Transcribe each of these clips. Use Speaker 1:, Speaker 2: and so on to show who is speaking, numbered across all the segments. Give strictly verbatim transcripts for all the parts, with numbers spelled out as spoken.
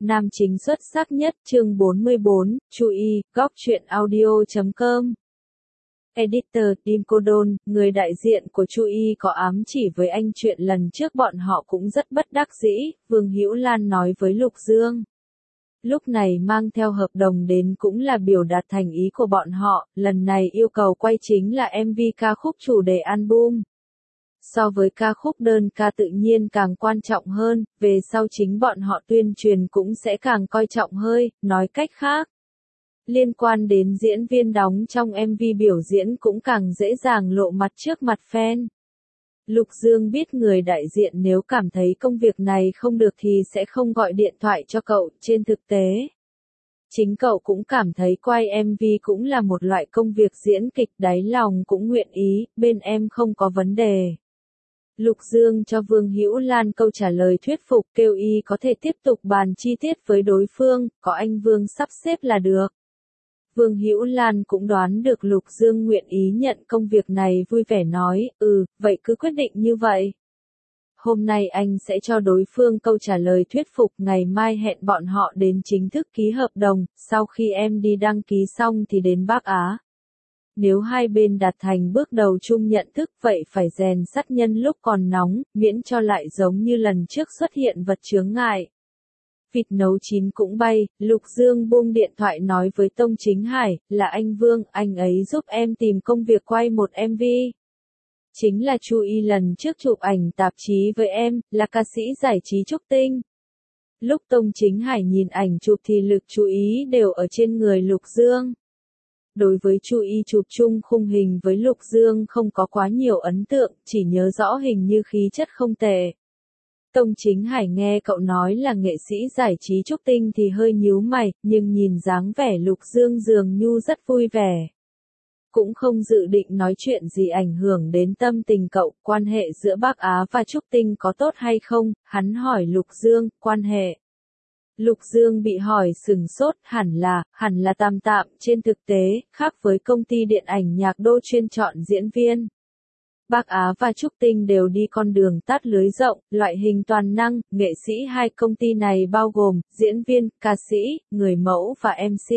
Speaker 1: nam chính xuất sắc nhất, chương bốn mươi bốn, chú ý, góc truyện audio chấm com. Editor, Tim Codon, người đại diện của Chu Y có ám chỉ với anh chuyện lần trước bọn họ cũng rất bất đắc dĩ, Vương Hữu Lan nói với Lục Dương. Lúc này mang theo hợp đồng đến cũng là biểu đạt thành ý của bọn họ, lần này yêu cầu quay chính là em vê ca khúc chủ đề album. So với ca khúc đơn ca tự nhiên càng quan trọng hơn, về sau chính bọn họ tuyên truyền cũng sẽ càng coi trọng hơi, nói cách khác. Liên quan đến diễn viên đóng trong em vê biểu diễn cũng càng dễ dàng lộ mặt trước mặt fan. Lục Dương biết người đại diện nếu cảm thấy công việc này không được thì sẽ không gọi điện thoại cho cậu, trên thực tế. Chính cậu cũng cảm thấy quay em vê cũng là một loại công việc diễn kịch, đáy lòng cũng nguyện ý, bên em không có vấn đề. Lục Dương cho Vương Hữu Lan câu trả lời thuyết phục, kêu y có thể tiếp tục bàn chi tiết với đối phương, có anh Vương sắp xếp là được. Vương Hữu Lan cũng đoán được Lục Dương nguyện ý nhận công việc này, vui vẻ nói, ừ, vậy cứ quyết định như vậy. Hôm nay anh sẽ cho đối phương câu trả lời thuyết phục, ngày mai hẹn bọn họ đến chính thức ký hợp đồng, sau khi em đi đăng ký xong thì đến Bắc Á. Nếu hai bên đạt thành bước đầu chung nhận thức vậy phải rèn sắt nhân lúc còn nóng, miễn cho lại giống như lần trước xuất hiện vật chướng ngại. Vịt nấu chín cũng bay, Lục Dương buông điện thoại nói với Tông Chính Hải, là anh Vương, anh ấy giúp em tìm công việc quay một em vê. Chính là Chu Y lần trước chụp ảnh tạp chí với em, là ca sĩ giải trí Trúc Tinh. Lúc Tông Chính Hải nhìn ảnh chụp thì lực chú ý đều ở trên người Lục Dương. Đối với Chu Y chụp chung khung hình với Lục Dương không có quá nhiều ấn tượng, chỉ nhớ rõ hình như khí chất không tệ. Tông Chính Hải nghe cậu nói là nghệ sĩ giải trí Trúc Tinh thì hơi nhíu mày, nhưng nhìn dáng vẻ Lục Dương dường như rất vui vẻ. Cũng không dự định nói chuyện gì ảnh hưởng đến tâm tình cậu, quan hệ giữa Bắc Á và Trúc Tinh có tốt hay không, hắn hỏi Lục Dương, quan hệ. Lục Dương bị hỏi sừng sốt, hẳn là, hẳn là tạm tạm, trên thực tế, khác với công ty điện ảnh Nhạc Đô chuyên chọn diễn viên. Bắc Á và Trúc Tinh đều đi con đường tắt lưới rộng, loại hình toàn năng, nghệ sĩ hai công ty này bao gồm, diễn viên, ca sĩ, người mẫu và em xê.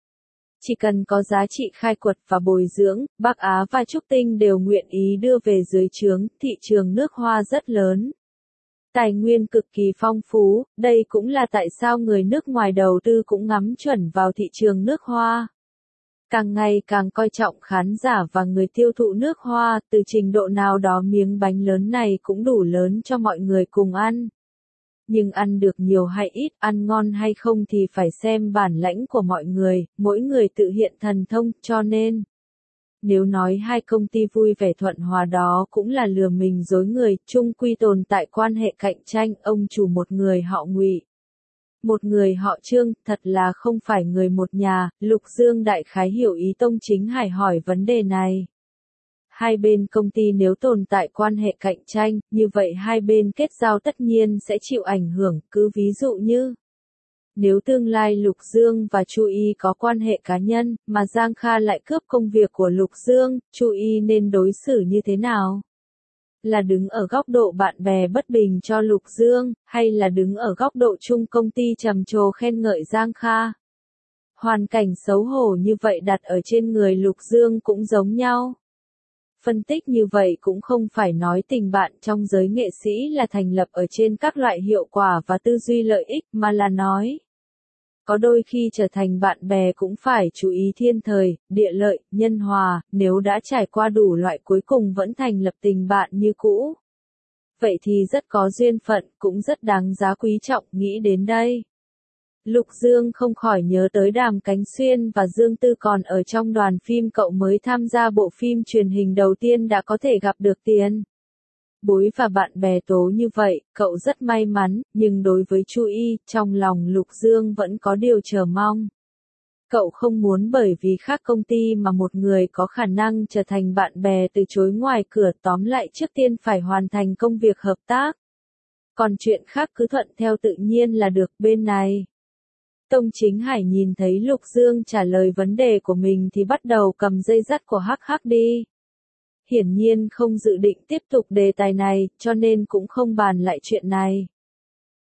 Speaker 1: Chỉ cần có giá trị khai quật và bồi dưỡng, Bắc Á và Trúc Tinh đều nguyện ý đưa về dưới trướng, thị trường nước Hoa rất lớn. Tài nguyên cực kỳ phong phú, đây cũng là tại sao người nước ngoài đầu tư cũng ngắm chuẩn vào thị trường nước Hoa. Càng ngày càng coi trọng khán giả và người tiêu thụ nước Hoa, từ trình độ nào đó miếng bánh lớn này cũng đủ lớn cho mọi người cùng ăn. Nhưng ăn được nhiều hay ít, ăn ngon hay không thì phải xem bản lãnh của mọi người, mỗi người tự hiện thần thông, cho nên. Nếu nói hai công ty vui vẻ thuận hòa đó cũng là lừa mình dối người, chung quy tồn tại quan hệ cạnh tranh, ông chủ một người họ Ngụy. Một người họ Trương, thật là không phải người một nhà, Lục Dương đại khái hiểu ý Tông Chính Hải hỏi vấn đề này. Hai bên công ty nếu tồn tại quan hệ cạnh tranh, như vậy hai bên kết giao tất nhiên sẽ chịu ảnh hưởng, cứ ví dụ như nếu tương lai Lục Dương và Chu Y có quan hệ cá nhân, mà Giang Kha lại cướp công việc của Lục Dương, Chu Y nên đối xử như thế nào? Là đứng ở góc độ bạn bè bất bình cho Lục Dương, hay là đứng ở góc độ chung công ty trầm trồ khen ngợi Giang Kha? Hoàn cảnh xấu hổ như vậy đặt ở trên người Lục Dương cũng giống nhau. Phân tích như vậy cũng không phải nói tình bạn trong giới nghệ sĩ là thành lập ở trên các loại hiệu quả và tư duy lợi ích, mà là nói. Có đôi khi trở thành bạn bè cũng phải chú ý thiên thời, địa lợi, nhân hòa, nếu đã trải qua đủ loại cuối cùng vẫn thành lập tình bạn như cũ. Vậy thì rất có duyên phận, cũng rất đáng giá quý trọng, nghĩ đến đây. Lục Dương không khỏi nhớ tới Đàm Cánh Xuyên và Dương Tư còn ở trong đoàn phim cậu mới tham gia bộ phim truyền hình đầu tiên đã có thể gặp được tiền. Bối và bạn bè tố như vậy, cậu rất may mắn, nhưng đối với Chu Y, trong lòng Lục Dương vẫn có điều chờ mong. Cậu không muốn bởi vì khác công ty mà một người có khả năng trở thành bạn bè từ chối ngoài cửa, tóm lại trước tiên phải hoàn thành công việc hợp tác. Còn chuyện khác cứ thuận theo tự nhiên là được, bên này. Tông Chính Hải nhìn thấy Lục Dương trả lời vấn đề của mình thì bắt đầu cầm dây dắt của hắc hắc đi. Hiển nhiên không dự định tiếp tục đề tài này, cho nên cũng không bàn lại chuyện này.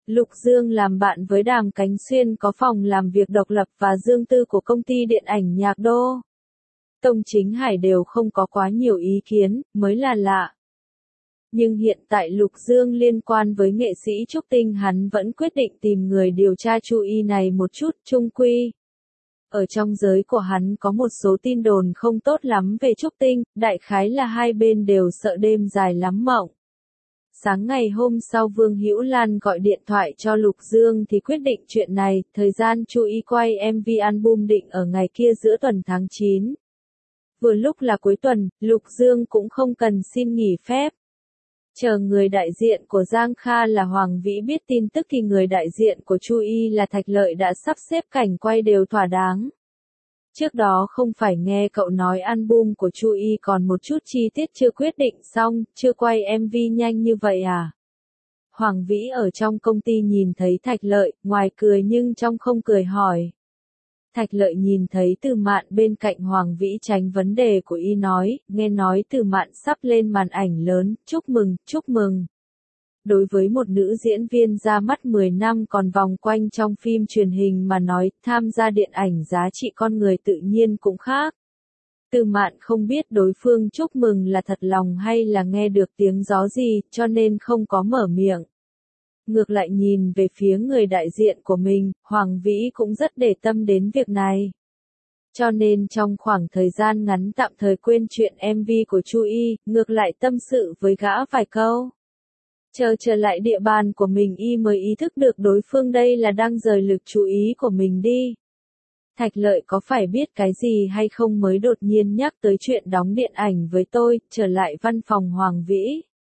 Speaker 1: Lục Dương làm bạn với Đàm Cánh Xuyên có phòng làm việc độc lập và riêng tư của công ty điện ảnh Nhạc Đô. Tông Chính Hải đều không có quá nhiều ý kiến, mới là lạ. Nhưng hiện tại Lục Dương liên quan với nghệ sĩ Trúc Tinh hắn vẫn quyết định tìm người điều tra Chu Y này một chút, chung quy. Ở trong giới của hắn có một số tin đồn không tốt lắm về Trúc Tinh, đại khái là hai bên đều sợ đêm dài lắm mộng. Sáng ngày hôm sau Vương Hữu Lan gọi điện thoại cho Lục Dương thì quyết định chuyện này, thời gian Chu Y quay em vê album định ở ngày kia giữa tuần tháng chín. Vừa lúc là cuối tuần, Lục Dương cũng không cần xin nghỉ phép. Chờ người đại diện của Giang Kha là Hoàng Vĩ biết tin tức thì người đại diện của Chu Y là Thạch Lợi đã sắp xếp cảnh quay đều thỏa đáng. Trước đó không phải nghe cậu nói album của Chu Y còn một chút chi tiết chưa quyết định xong, chưa quay em vê nhanh như vậy à? Hoàng Vĩ ở trong công ty nhìn thấy Thạch Lợi, ngoài cười nhưng trong không cười hỏi. Thạch Lợi nhìn thấy Từ Mạn bên cạnh Hoàng Vĩ tránh vấn đề của y nói, nghe nói Từ Mạn sắp lên màn ảnh lớn, chúc mừng, chúc mừng. Đối với một nữ diễn viên ra mắt mười năm còn vòng quanh trong phim truyền hình mà nói, tham gia điện ảnh giá trị con người tự nhiên cũng khác. Từ Mạn không biết đối phương chúc mừng là thật lòng hay là nghe được tiếng gió gì, cho nên không có mở miệng. Ngược lại nhìn về phía người đại diện của mình, Hoàng Vĩ cũng rất để tâm đến việc này. Cho nên trong khoảng thời gian ngắn tạm thời quên chuyện em vê của Chu Y, ngược lại tâm sự với gã vài câu. Chờ trở lại địa bàn của mình y mới ý thức được đối phương đây là đang rời lực chú ý của mình đi. Thạch Lợi có phải biết cái gì hay không mới đột nhiên nhắc tới chuyện đóng điện ảnh với tôi, trở lại văn phòng Hoàng Vĩ.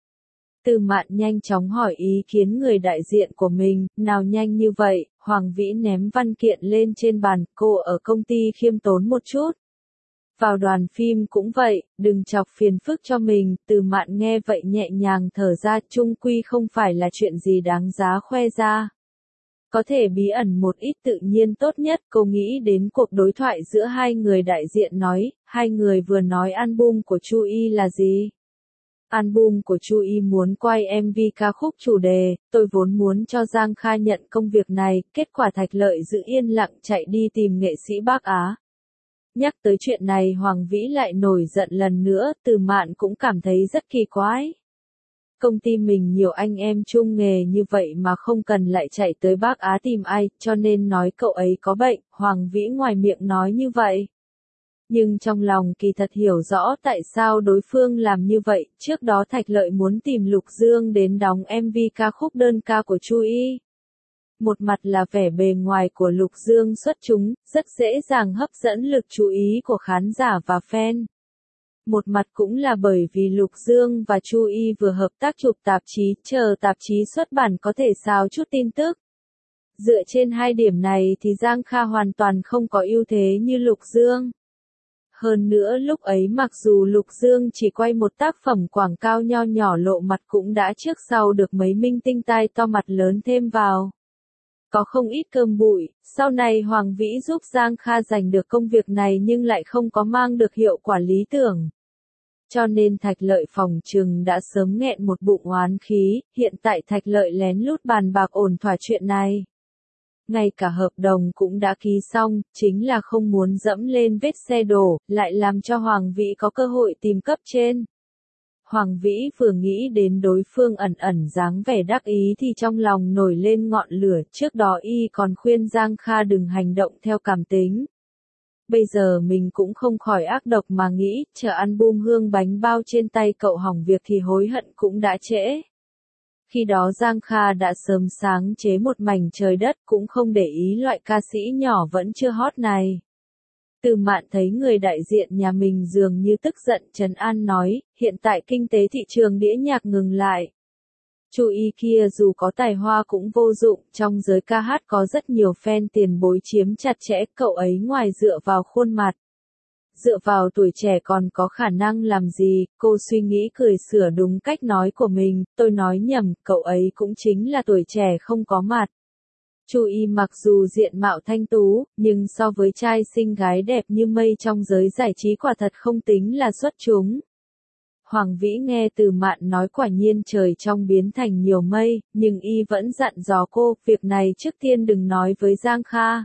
Speaker 1: Từ Mạn nhanh chóng hỏi ý kiến người đại diện của mình, nào nhanh như vậy, Hoàng Vĩ ném văn kiện lên trên bàn, cô ở công ty khiêm tốn một chút. Vào đoàn phim cũng vậy, đừng chọc phiền phức cho mình, Từ Mạn nghe vậy nhẹ nhàng thở ra, chung quy không phải là chuyện gì đáng giá khoe ra. Có thể bí ẩn một ít tự nhiên tốt nhất, cô nghĩ đến cuộc đối thoại giữa hai người đại diện nói, hai người vừa nói album của Chu Y là gì? Album của Chu Y muốn quay em vê ca khúc chủ đề, tôi vốn muốn cho Giang Kha nhận công việc này, kết quả Thạch Lợi giữ yên lặng chạy đi tìm nghệ sĩ Bắc Á. Nhắc tới chuyện này Hoàng Vĩ lại nổi giận lần nữa, Từ Mạn cũng cảm thấy rất kỳ quái. Công ty mình nhiều anh em chung nghề như vậy mà không cần lại chạy tới Bắc Á tìm ai, cho nên nói cậu ấy có bệnh, Hoàng Vĩ ngoài miệng nói như vậy. Nhưng trong lòng kỳ thật hiểu rõ tại sao đối phương làm như vậy, trước đó Thạch Lợi muốn tìm Lục Dương đến đóng em vê ca khúc đơn ca của Chu Y. Một mặt là vẻ bề ngoài của Lục Dương xuất chúng, rất dễ dàng hấp dẫn lực chú ý của khán giả và fan. Một mặt cũng là bởi vì Lục Dương và Chu Y vừa hợp tác chụp tạp chí, chờ tạp chí xuất bản có thể xào chút tin tức. Dựa trên hai điểm này thì Giang Kha hoàn toàn không có ưu thế như Lục Dương. Hơn nữa lúc ấy mặc dù Lục Dương chỉ quay một tác phẩm quảng cáo nho nhỏ lộ mặt cũng đã trước sau được mấy minh tinh tai to mặt lớn thêm vào. Có không ít cơm bụi, sau này Hoàng Vĩ giúp Giang Kha giành được công việc này nhưng lại không có mang được hiệu quả lý tưởng. Cho nên Thạch Lợi phòng trừng đã sớm nghẹn một bụng oán khí, hiện tại Thạch Lợi lén lút bàn bạc ổn thỏa chuyện này. Ngay cả hợp đồng cũng đã ký xong, chính là không muốn dẫm lên vết xe đổ, lại làm cho Hoàng Vĩ có cơ hội tìm cấp trên. Hoàng Vĩ vừa nghĩ đến đối phương ẩn ẩn dáng vẻ đắc ý thì trong lòng nổi lên ngọn lửa, trước đó y còn khuyên Giang Kha đừng hành động theo cảm tính. Bây giờ mình cũng không khỏi ác độc mà nghĩ, chờ album hương bánh bao trên tay cậu hỏng việc thì hối hận cũng đã trễ. Khi đó Giang Kha đã sớm sáng chế một mảnh trời đất cũng không để ý loại ca sĩ nhỏ vẫn chưa hot này. Từ Mạn thấy người đại diện nhà mình dường như tức giận trấn an nói, hiện tại kinh tế thị trường đĩa nhạc ngừng lại. Chu Y kia dù có tài hoa cũng vô dụng, trong giới ca hát có rất nhiều fan tiền bối chiếm chặt chẽ, cậu ấy ngoài dựa vào khuôn mặt. Dựa vào tuổi trẻ còn có khả năng làm gì, cô suy nghĩ cười sửa đúng cách nói của mình, tôi nói nhầm, cậu ấy cũng chính là tuổi trẻ không có mặt. Chu Y mặc dù diện mạo thanh tú, nhưng so với trai xinh gái đẹp như mây trong giới giải trí quả thật không tính là xuất chúng. Hoàng Vĩ nghe Từ Mạn nói quả nhiên trời trong biến thành nhiều mây, nhưng y vẫn dặn dò cô, việc này trước tiên đừng nói với Giang Kha.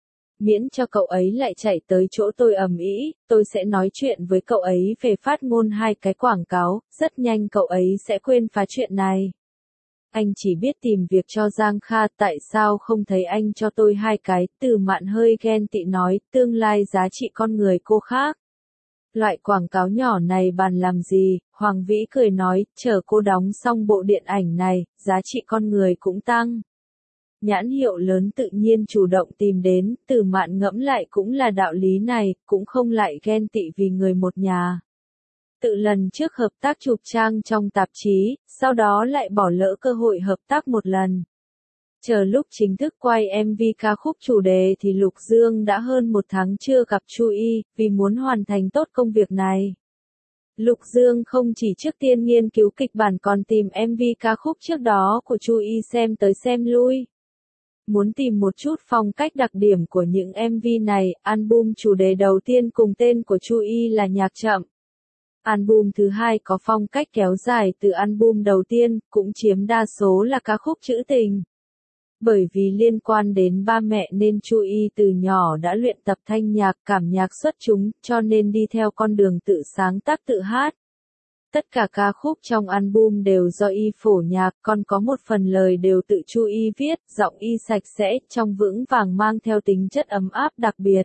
Speaker 1: Miễn cho cậu ấy lại chạy tới chỗ tôi ầm ĩ, tôi sẽ nói chuyện với cậu ấy về phát ngôn hai cái quảng cáo, rất nhanh cậu ấy sẽ quên phá chuyện này. Anh chỉ biết tìm việc cho Giang Kha, tại sao không thấy anh cho tôi hai cái, Từ Mạn hơi ghen tị nói, tương lai giá trị con người cô khác. Loại quảng cáo nhỏ này bàn làm gì, Hoàng Vĩ cười nói, chờ cô đóng xong bộ điện ảnh này, giá trị con người cũng tăng. Nhãn hiệu lớn tự nhiên chủ động tìm đến, Từ Mạn ngẫm lại cũng là đạo lý này, cũng không lại ghen tị vì người một nhà. Tự lần trước hợp tác chụp trang trong tạp chí, sau đó lại bỏ lỡ cơ hội hợp tác một lần. Chờ lúc chính thức quay em vê ca khúc chủ đề thì Lục Dương đã hơn một tháng chưa gặp Chu Y, vì muốn hoàn thành tốt công việc này. Lục Dương không chỉ trước tiên nghiên cứu kịch bản còn tìm em vê ca khúc trước đó của Chu Y xem tới xem lui. Muốn tìm một chút phong cách đặc điểm của những em vê này, album chủ đề đầu tiên cùng tên của Chu Y là Nhạc Chậm. Album thứ hai có phong cách kéo dài từ album đầu tiên, cũng chiếm đa số là ca khúc trữ tình. Bởi vì liên quan đến ba mẹ nên Chu Y từ nhỏ đã luyện tập thanh nhạc, cảm nhạc xuất chúng, cho nên đi theo con đường tự sáng tác tự hát. Tất cả ca khúc trong album đều do y phổ nhạc, còn có một phần lời đều tự Chu Y viết, giọng y sạch sẽ, trong vững vàng mang theo tính chất ấm áp đặc biệt.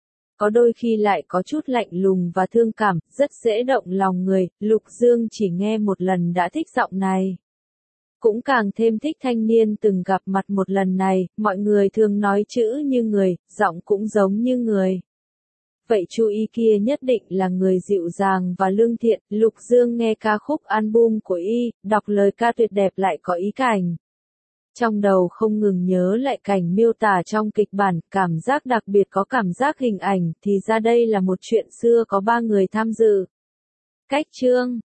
Speaker 1: Có đôi khi lại có chút lạnh lùng và thương cảm, rất dễ động lòng người, Lục Dương chỉ nghe một lần đã thích giọng này. Cũng càng thêm thích thanh niên từng gặp mặt một lần này, mọi người thường nói chữ như người, giọng cũng giống như người. Vậy Chu Y kia nhất định là người dịu dàng và lương thiện, Lục Dương nghe ca khúc album của y, đọc lời ca tuyệt đẹp lại có ý cảnh. Trong đầu không ngừng nhớ lại cảnh miêu tả trong kịch bản, cảm giác đặc biệt có cảm giác hình ảnh, thì ra đây là một chuyện xưa có ba người tham dự. Cách chương